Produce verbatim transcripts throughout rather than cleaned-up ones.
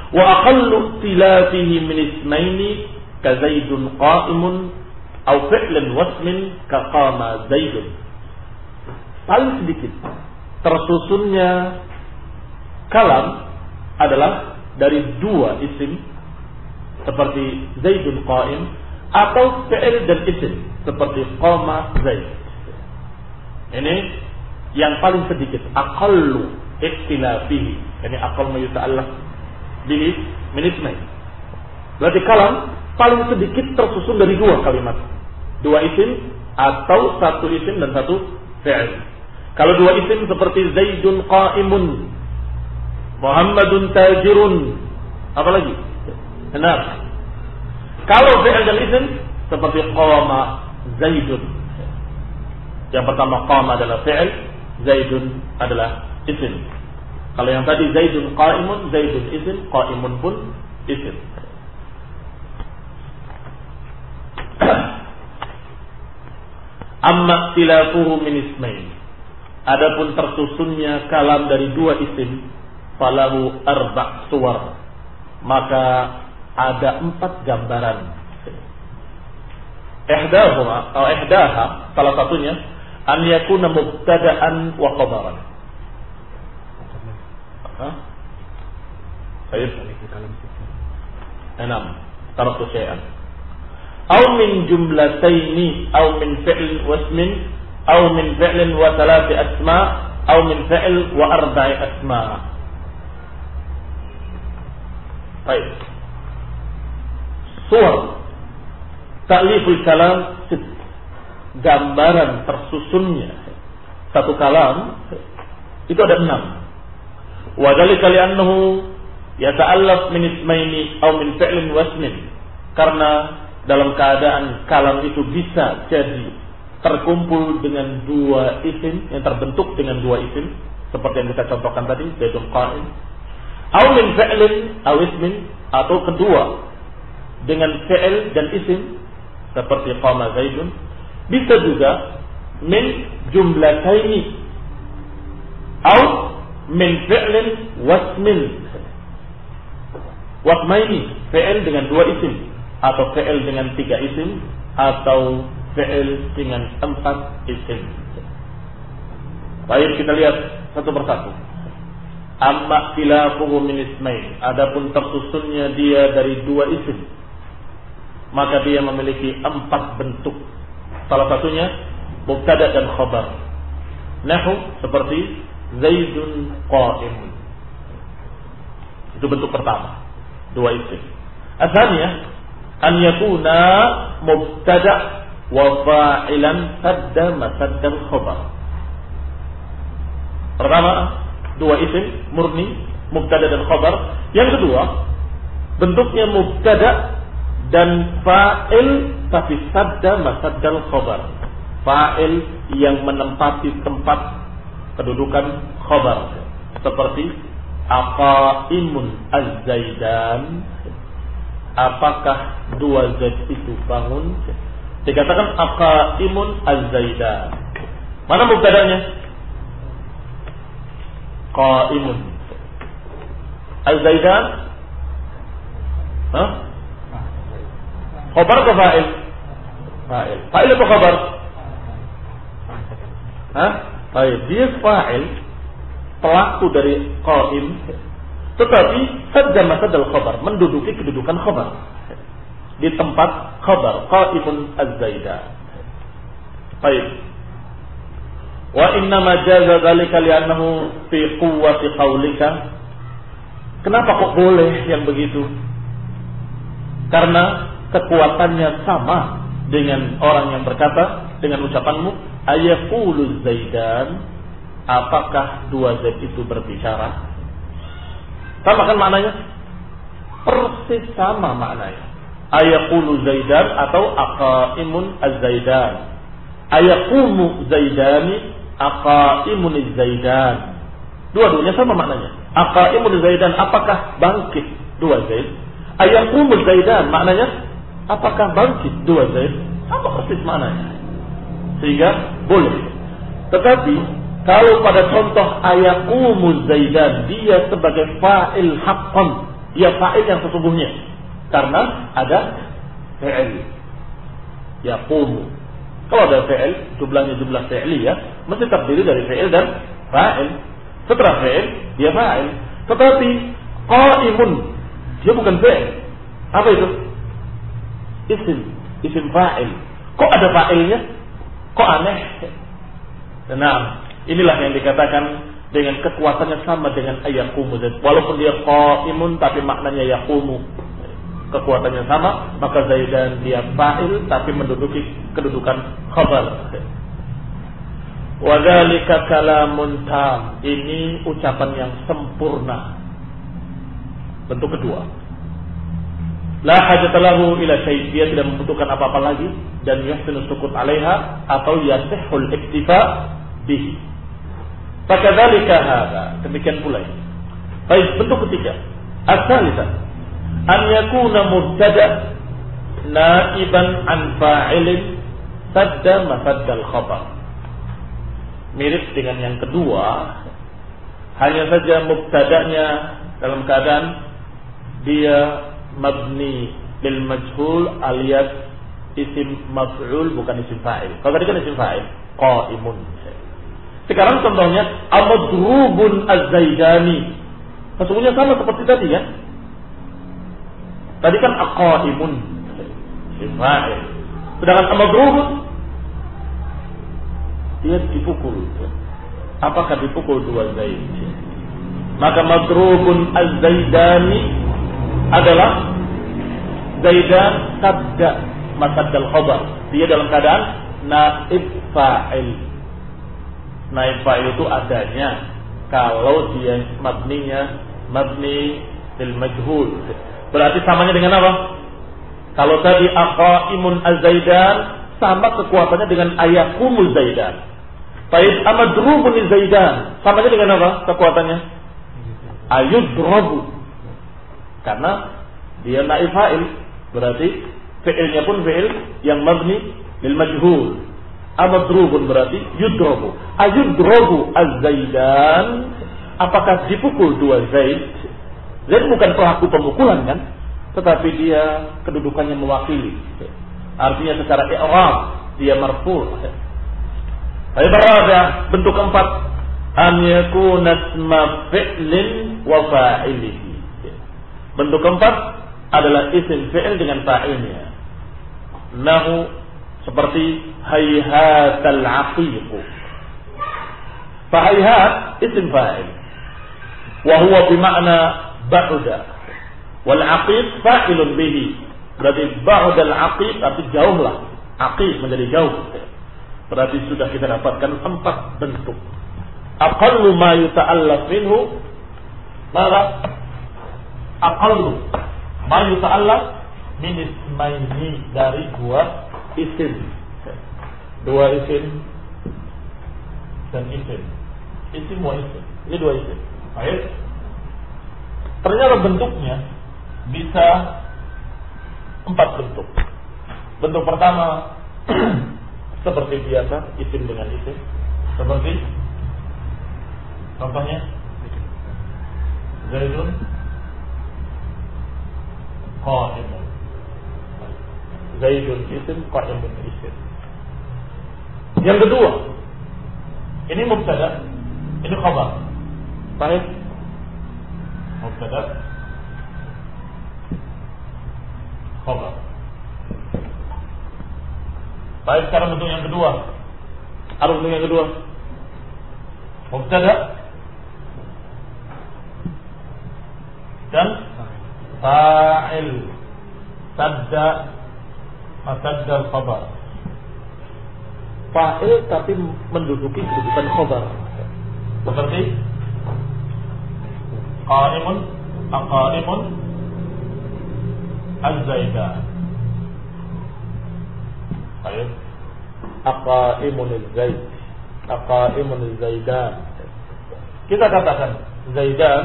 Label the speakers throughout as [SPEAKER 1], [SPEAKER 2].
[SPEAKER 1] Wa aqallu ikhtilafihi min ismaini ka Zaidun qa'imun aw fi'lin wasmin ka qama Zaidun. Paling sedikit tersusunnya kalam adalah dari dua isim seperti Zaidun qa'im atau fi'il dan isim seperti qama Zaid. Ini yang paling sedikit, aqallu ikhtilafihi, yani aqall ma yuta'allaq bihi min ismain. Berarti kalam paling sedikit tersusun dari dua kalimat, dua isim atau satu isim dan satu fi'il. Kalau dua isim seperti Zaidun qa'imun, Muhammadun tajirun, apa lagi? Benar. Kalau fi'il dan isim seperti qama Zaidun. Yang pertama qama adalah fi'il, Zaidun adalah isim. Kalau yang tadi Zaidun qa'imun, Zaidun isim, qa'imun pun isim. Amma ikhtilafuhu min ismain. Adapun tersusunnya kalam dari dua isim, falahu arba' suwar, maka ada empat gambaran. Ihdahuma atau ihdaha, salah satunya an yakuna mubtada'an wa khabaran. Hah? Baik. Enam. Taraktu syai'an. Aw min jumlataini aw min fi'l wasmin aw min fi'lin wa thalathi asma aw min fi'l wa arba'i asma. Baik. Suwar ta'liful kalam, gambaran tersusunnya satu kalam itu ada enam. Wa dzalika li'annahu yata'allaf min ismaini aw min fi'lin wasmin, karena dalam keadaan kalam itu bisa jadi terkumpul dengan dua isim, yang terbentuk dengan dua isim seperti yang kita contohkan tadi, Zaidun qa'im, aw min fi'lin aw ismin, atau kedua dengan fi'il dan isim seperti qama Zaidun. Bisa juga min jumlataini aw min fi'lin wasmin, wasmaini, fi'il dengan dua isim, atau fi'il dengan tiga isim, atau fi'il dengan empat isim. Baik, kita lihat satu persatu. Amma khilafuhu min ismain, adapun tersusunnya dia dari dua isim, maka dia memiliki empat bentuk. Salah satunya mubtada dan khabar. Nahu seperti Zaidun qa'im. Itu bentuk pertama, dua isim. Asalnya an yakuna mubtada wa fa'ilan sadda masaddan khabar. Pertama, dua isim murni, mubtada dan khabar. Yang kedua, bentuknya mubtada dan fa'il tapi sadda masaddal khabar. Fa'il yang menempati tempat kedudukan khabar, seperti aqaimun az-zaidan, apakah dua zaid itu bangun? Dikatakan aqaimun az-zaidan. Mana mubtadanya? Qaimun. Az-zaidan? Hah? Khabar atau fa'il? Fa'il. Fa'il atau khabar? Hah? Baik, dia fa'il, pelaku dari qaim, tetapi sadda masadal khabar, menduduki kedudukan khabar di tempat khabar, qaimun az-zaidan. Baik. Wa inna ma jaza dzalika li'annahu fi quwwati qaulika. Kenapa kok boleh yang begitu? Karena kekuatannya sama dengan orang yang berkata dengan ucapanmu ayaqulu zaidan, apakah dua zaid itu berbicara? Sama kan maknanya? Persis sama maknanya. Ayaqulu zaidan atau aqaimun az-zaidan. Ayaqumu zaidani aqaimun az-zaidan. Dua-duanya sama maknanya. Aqaimun az-zaidan, apakah bangkit dua zaid? Ayaqumu zaidan maknanya apakah bangkit dua zaid? Apa persis maknanya? Sehingga boleh. Tetapi kalau pada contoh ayaqumu zaidan, dia sebagai fa'il haqqan, dia fa'il yang sesungguhnya karena ada fi'il yaqumu. Kalau ada fi'il, jumlahnya jumlah fi'liyah, mesti terdiri dari fi'il dan fa'il. Setelah fi'il, dia fa'il. Tetapi qa'imun, dia bukan fi'il. Apa itu? Isim, isim fa'il. Kok ada fa'ilnya? Kok aneh? Nah, inilah yang dikatakan dengan kekuatannya sama dengan ayaqumu. Walaupun dia qa'imun tapi maknanya yaqumu. Kekuatannya sama, maka Zaidan dia fa'il tapi menduduki kedudukan khabar. Wa dzalika kalamun tam. Ini ucapan yang sempurna. Bentuk kedua. La hajata lahu ila syai', dia tidak membutuhkan apa-apa lagi dan yuhsinu sukut 'alaiha atau yasihhul iktifa bihi. Fakadzalika hadza, demikian pula. Baik, bentuk ketiga. As-salisah an yakuna mubtada naiban an fa'ilin sadda masaddal khabar. Mirip dengan yang kedua, hanya saja mubtada'nya dalam keadaan dia mabni bil majhul alias isim maf'ul bukan isim fa'il. Kalau tadi kan isim fa'il, qa'imun. Sekarang contohnya amadrubun az-zaidani. Sesungguhnya sama seperti tadi ya. Tadi kan aqaimun isim fa'il. Sedangkan amadrubun dia dipukul. Apakah dipukul dua zaid? Maka madrubun az-zaidani adalah Zaidan sabda masaddal khabar. Dia dalam keadaan naib fa'il. Naib fa'il itu adanya kalau dia mabninya mabni bil majhul. Berarti samanya dengan apa? Kalau tadi aqaimun az-zaidan, sama kekuatannya dengan ayakumul zaidan. Baik amadrubun az-zaidan, samanya dengan apa kekuatannya? Ayudrabu. Karena dia naib fa'il, berarti fi'ilnya pun fi'il yang mabni bil majhul. Amadrubun berarti yudrabu. Ayudrabu az-zaidan, apakah dipukul dua zaid? Zaid bukan pelaku pemukulan kan, tetapi dia kedudukannya mewakili. Artinya secara i'rab dia marfu'. Ayat berada bentuk keempat, an yakuna isma fi'lin wa fa'ilihi. Bentuk keempat adalah isim fi'il dengan fa'ilnya. Nahu seperti hayhatal aqiq. Fahayhat isim fa'il. Wa huwa bimakna ba'uda. Wal aqiq fa'ilun bihi. Berarti ba'uda al-aqiq arti jauhlah. Aqiq menjadi jauh. Berarti sudah kita dapatkan empat bentuk. Aqallu ma yuta'allaf minhu maka aqallu ma yuta'allaf min ismaini, dari dua isim. Dua isim dan isim. Isim wa isim. Ini dua isim. Baik. Ternyata bentuknya bisa empat bentuk. Bentuk pertama seperti biasa, isim dengan isim. Seperti contohnya Zaidun qa'imun. Zaidun isim, qa'imun isim. Yang kedua, ini mubtada, ini khabar. Baik. Mubtada, khabar. Baik, sekarang bentuk yang kedua. Apa bentuk yang kedua? Mubtada dan fa'il. Sadda masadda al-khabar. Fa'il tapi menduduki kedudukan khabar. Seperti qa'imun, aqa'imun, az-zaidan. Baik. Aqaimun az-zaid, aqaimun az-zaidan. Kita katakan Zaidan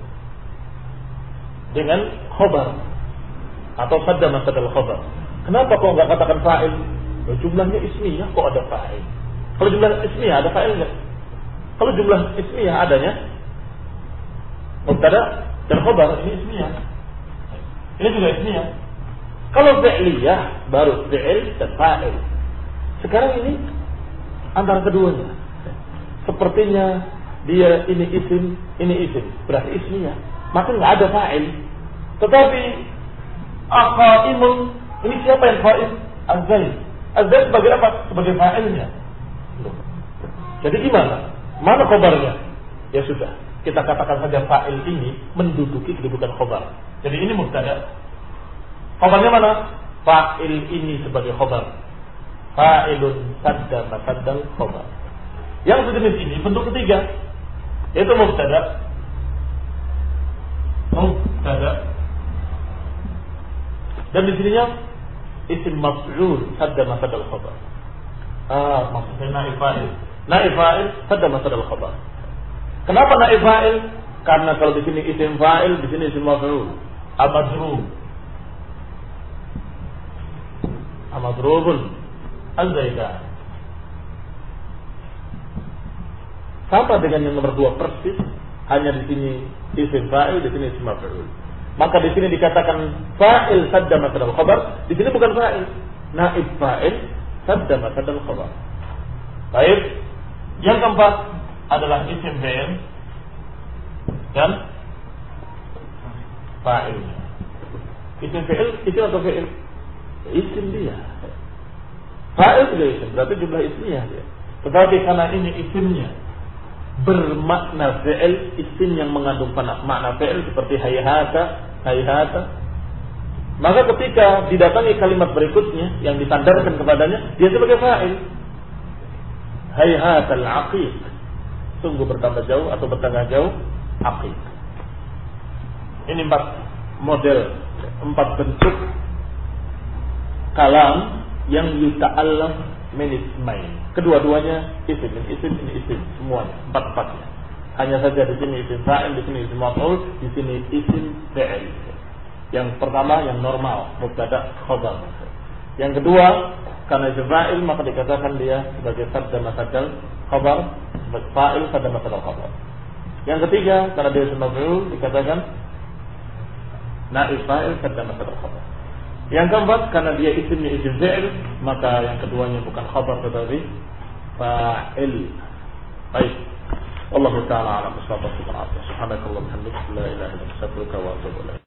[SPEAKER 1] dengan khabar atau sadda masad al-khabar. Kenapa kok enggak katakan fa'il? Oh, jumlahnya ismiyah kok ada fa'il. Kalau jumlah ismiyah ada fa'il enggak? Kalau jumlah ismiyah adanya mubtada dan khabar, ini ismiyah. Ini juga ismiyah. Kalau fi'liyah baru fi'il dan fa'il. Sekarang ini antara keduanya. Sepertinya dia ini isim, ini isim, berarti ismiyah. Maka nggak ada fa'il. Tetapi aqaimun, ini siapa yang fa'il? Az-Zaid. Az-Zaid sebagai apa? Sebagai fa'ilnya. Jadi gimana? Mana khabarnya? Ya sudah, kita katakan saja fa'il ini menduduki kedudukan khabar. Jadi ini mubtada. Khabarnya mana? Fa'il ini sebagai khabar. Fa'ilun sadda masaddal khabar. Yang sejenis ini bentuk ketiga, yaitu mubtada. Mubtada. Dan di sininya isim maf'ul sadda masaddal khabar. Ah, maksudnya naib fa'il. Naib fa'il sadda masaddal khabar. Kenapa naib fa'il? Karena kalau di sini isim fa'il, di sini isim maf'ul. Amadrub. Amadrubun Az-Zaidan. Sama dengan yang nomor dua persis, hanya di sini isim fa'il, di sini isim maf'ul. Maka di sini dikatakan fa'il sadda masaddal khabar, di sini bukan fa'il, naib fa'il sadda masaddal khabar. Baik. Yang keempat adalah isim fi'il dan fa'il. Isim fi'il, isim atau fi'il? Isim dia. Fa'il juga isim, berarti jumlah ismiyah dia. Tetapi karena ini isimnya bermakna fi'il, isim yang mengandung makna fi'il seperti hayhata, hayhata, maka ketika didatangi kalimat berikutnya yang disandarkan kepadanya, dia sebagai fa'il. Hayhatal aqiq, sungguh bertambah jauh atau bertambah jauh aqiq. Ini empat model, empat bentuk kalam yang yuta'allam min ismain. Kedua-duanya isim, ini isim, ini isim, semuanya empat-empatnya. Hanya saja di sini isim fa'il, di sini isim maf'ul, di sini isim fi'il. Yang pertama yang normal, mubtada khabar. Yang kedua, karena isim fa'il maka dikatakan dia sebagai sadda masaddal khabar, sebagai fa'il sadda masaddal khabar. Yang ketiga, karena dia isim maf'ul dikatakan naib fa'il sadda masaddal khabar. Yang keempat, karena dia isimnya isim fi'il, maka yang keduanya bukan khabar tetapi fa'il. Baik. Wallahu ta'ala a'lam bishawab. Subhanakallahumma wa bihamdika la ilaha illa anta astaghfiruka wa atubu ilaik.